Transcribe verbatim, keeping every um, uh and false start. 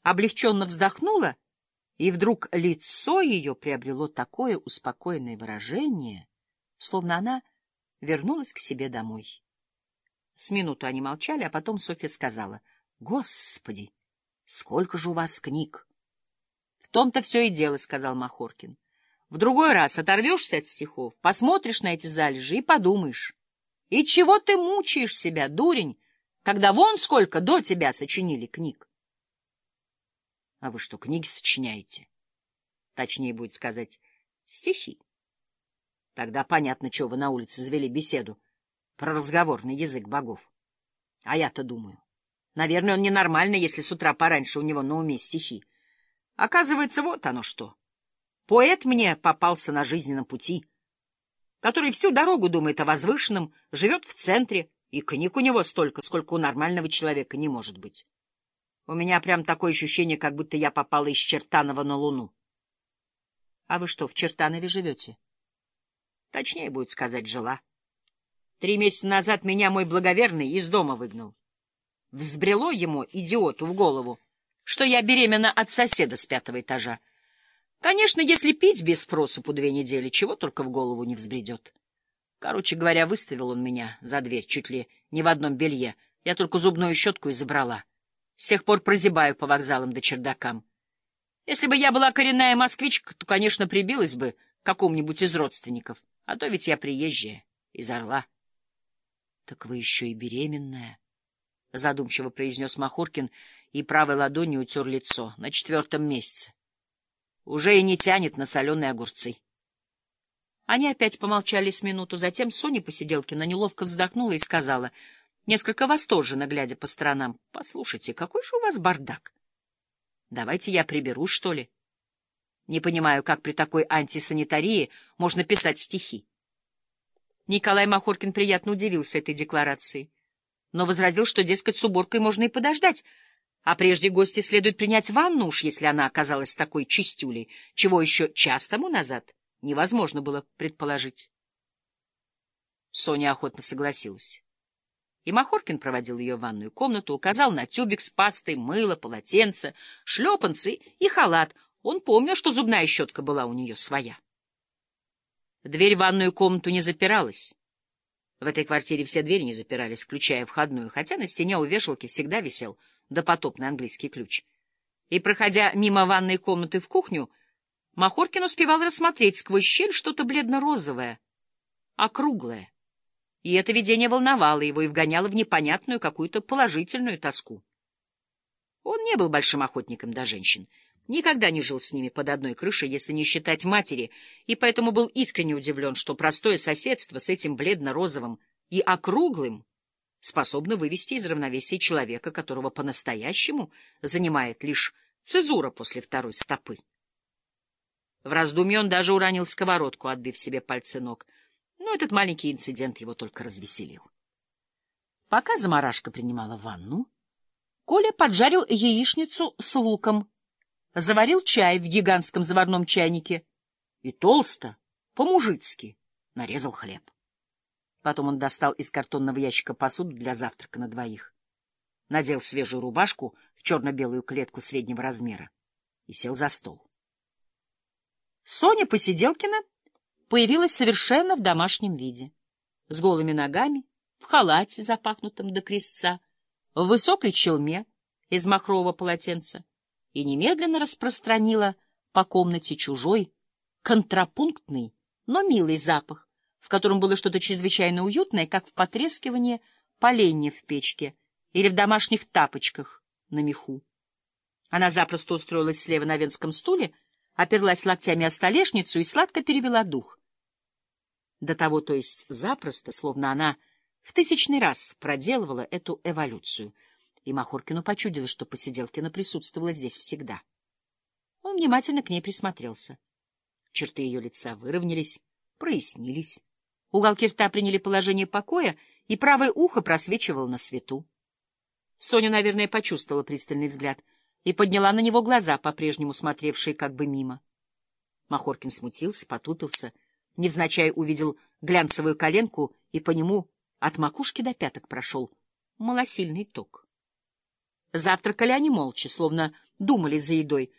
облегченно вздохнула, и вдруг лицо ее приобрело такое успокоенное выражение, словно она вернулась к себе домой. С минуту они молчали, а потом Софья сказала: — Господи, сколько же у вас книг! — В том-то все и дело, — сказал Махоркин. — В другой раз оторвешься от стихов, посмотришь на эти залежи и подумаешь: и чего ты мучаешь себя, дурень, когда вон сколько до тебя сочинили книг? — А вы что, книги сочиняете? Точнее будет сказать, стихи. Тогда понятно, чего вы на улице завели беседу про разговорный язык богов. А я-то думаю, наверное, он ненормальный, если с утра пораньше у него на уме стихи. Оказывается, вот оно что. Поэт мне попался на жизненном пути, который всю дорогу думает о возвышенном, живет в центре, и книг у него столько, сколько у нормального человека не может быть. У меня прям такое ощущение, как будто я попала из Чертанова на Луну. А вы что, в Чертанове живете? Точнее будет сказать, жила. Три месяца назад меня мой благоверный из дома выгнал. Взбрело ему, идиоту, в голову, что я беременна от соседа с пятого этажа. Конечно, если пить без спросу по две недели, чего только в голову не взбредет. Короче говоря, выставил он меня за дверь чуть ли не в одном белье. Я только зубную щетку и забрала. С тех пор прозябаю по вокзалам да чердакам. Если бы я была коренная москвичка, то, конечно, прибилась бы к какому-нибудь из родственников. А то ведь я приезжая, из Орла. — Так вы еще и беременная, — задумчиво произнес Махоркин и правой ладонью утер лицо. — На четвертом месяце. Уже и не тянет на соленые огурцы. Они опять помолчали с минуту, затем Соня Посиделкина неловко вздохнула и сказала, несколько восторженно глядя по сторонам: — Послушайте, какой же у вас бардак! Давайте я приберу, что ли? Не понимаю, как при такой антисанитарии можно писать стихи. Николай Махоркин приятно удивился этой декларации, но возразил, что, дескать, с уборкой можно и подождать, а прежде гости следует принять ванну уж, если она оказалась такой чистюлей, чего еще час тому назад невозможно было предположить. Соня охотно согласилась. И Махоркин проводил ее в ванную комнату, указал на тюбик с пастой, мыло, полотенце, шлепанцы и халат. Он помнил, что зубная щетка была у нее своя. Дверь в ванную комнату не запиралась. В этой квартире все двери не запирались, включая входную, хотя на стене у вешалки всегда висел допотопный английский ключ. И, проходя мимо ванной комнаты в кухню, Махоркин успевал рассмотреть сквозь щель что-то бледно-розовое, округлое. И это видение волновало его и вгоняло в непонятную какую-то положительную тоску. Он не был большим охотником до женщин, никогда не жил с ними под одной крышей, если не считать матери, и поэтому был искренне удивлен, что простое соседство с этим бледно-розовым и округлым способно вывести из равновесия человека, которого по-настоящему занимает лишь цезура после второй стопы. В раздумье он даже уронил сковородку, отбив себе пальцы ног, но этот маленький инцидент его только развеселил. Пока замарашка принимала ванну, Коля поджарил яичницу с луком, заварил чай в гигантском заварном чайнике и толсто, по-мужицки, нарезал хлеб. Потом он достал из картонного ящика посуду для завтрака на двоих, надел свежую рубашку в черно-белую клетку среднего размера и сел за стол. Соня Посиделкина появилась совершенно в домашнем виде, с голыми ногами, в халате, запахнутом до крестца, в высокой челме из махрового полотенца, и немедленно распространила по комнате чужой, контрапунктный, но милый запах, в котором было что-то чрезвычайно уютное, как в потрескивании поленья в печке или в домашних тапочках на меху. Она запросто устроилась слева на венском стуле, оперлась локтями о столешницу и сладко перевела дух. До того, то есть запросто, словно она в тысячный раз проделывала эту эволюцию, и Махоркину почудилось, что Посиделкина присутствовала здесь всегда. Он внимательно к ней присмотрелся. Черты ее лица выровнялись, прояснились. Уголки рта приняли положение покоя, и правое ухо просвечивало на свету. Соня, наверное, почувствовала пристальный взгляд и подняла на него глаза, по-прежнему смотревшие как бы мимо. Махоркин смутился, потупился, невзначай увидел глянцевую коленку, и по нему от макушки до пяток прошел малосильный ток. Завтракали они молча, словно думали за едой.